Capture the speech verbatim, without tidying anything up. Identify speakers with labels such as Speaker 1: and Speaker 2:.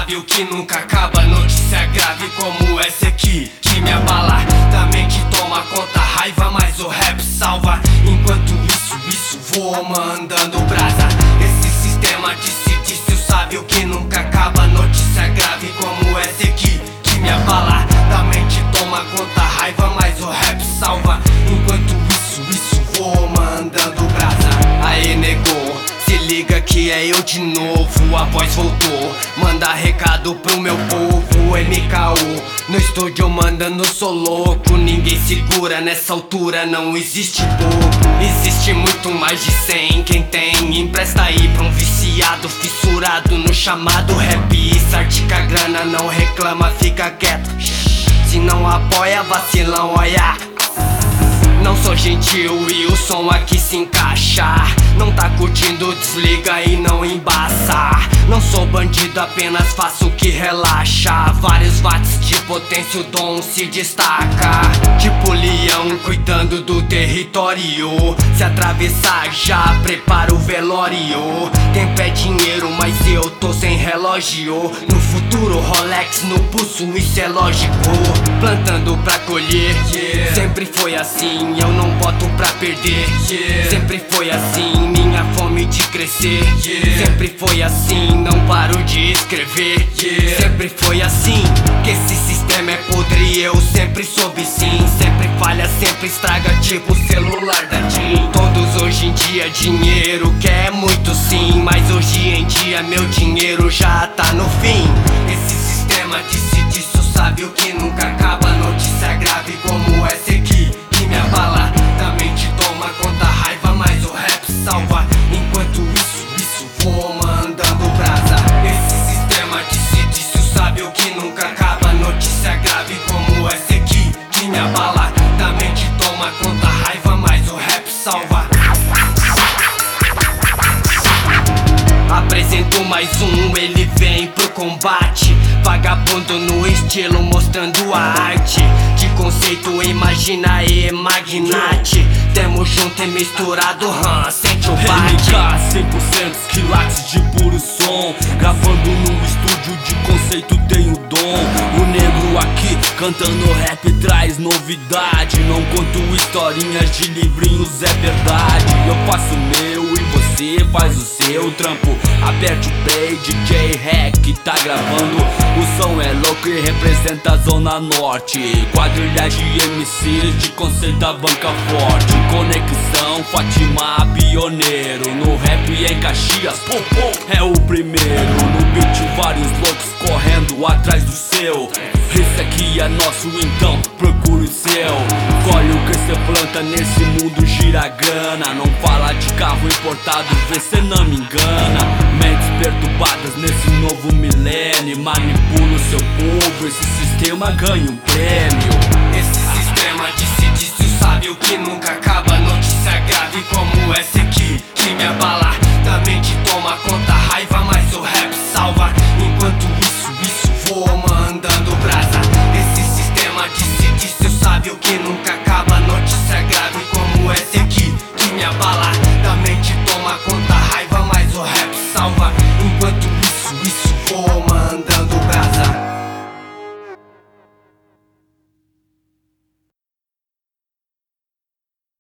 Speaker 1: sabe o que nunca acaba. Notícia grave como essa aqui, que me abala. Da mente toma conta, raiva, mas o rap salva. Enquanto isso, isso voa mandando brasa. Esse sistema disse-disse, sabe o que nunca acaba. Notícia grave como essa aqui, que me abala. Da mente toma conta, raiva, mas o rap salva. Enquanto isso, isso voa mandando brasa. Aê, negou, se liga que é eu de novo, a voz voltou. Manda recado pro meu povo, M K O no estúdio mandando, sou louco. Ninguém segura nessa altura, não existe pouco. Existe muito mais de cem, quem tem empresta aí pra um viciado fissurado no chamado rap. Isso artica a grana, não reclama, fica quieto. Se não apoia, vacilão, olha. Não sou gentil e o som aqui se encaixa. Não tá curtindo, desliga e não embaça. Não sou bandido, apenas faço o que relaxa. Vários watts de potência, o dom se destaca. Tipo leão cuidando do território. Se atravessar já prepara o velório. Tempo é dinheiro, mas eu tô sem relógio. No futuro Rolex no pulso, isso é lógico. Plantando pra colher, yeah. Sempre foi assim, eu não boto pra perder, yeah. Sempre foi assim, minha fome de crescer, yeah. Sempre foi assim, não paro de escrever, yeah. Sempre foi assim, que esse sistema é podre e eu sempre soube sim. Sempre falha, sempre estraga, tipo o celular da Tim. Todos hoje em dia dinheiro quer muito sim, mas hoje em dia meu dinheiro já tá no fim. Esse sistema disse disso, sabe o que nunca acaba. Notícia grave como essa aqui, que me abala. Da mente toma conta, raiva, mas o rap salva. Enquanto isso, isso voa mandando brasa. Esse sistema disse disso, sabe o que nunca acaba. Notícia grave como essa aqui, que me abala. Da mente toma conta, raiva, mas o rap salva. Apresento mais um, ele vem pro combate. Vagabundo no estilo, mostrando a arte. De conceito, imagina e magnate. Tamo junto e misturado, hum, sente o bate.
Speaker 2: M K cem por cento quilates de puro som. Gravando no estúdio de conceito, tenho dom. O negro aqui cantando rap traz novidade. Não conto historinhas de livrinhos, é verdade. Eu faço o meu e você faz o seu trampo. Aperte o play, D J Hack tá gravando. O som é louco e representa a Zona Norte. Quadrilha de M Cs de conceito a banca forte. Conexão, Fátima, pioneiro. No rap em Caxias, pum, pum, é o primeiro. No beat vários loucos correndo atrás do seu. Esse aqui é nosso, então procure o seu. Colhe o que cê planta, nesse mundo gira grana. Não fala de carro importado, vê cê não me engana. Mentes perturbadas nesse novo milênio. Manipula o seu povo, esse sistema ganha um prêmio.
Speaker 1: Esse sistema disse disso, sabe o que nunca acaba. Notícia grave como essa aqui, que me abala. Da mente toma conta, raiva, mas o rap salva. Enquanto isso, isso voa mandando brasa. Esse sistema disse disso, sabe o que nunca acaba. Notícia grave como essa aqui, que me abala. Da mente toma conta, raiva, mas o rap salva. Enquanto isso, isso voa mandando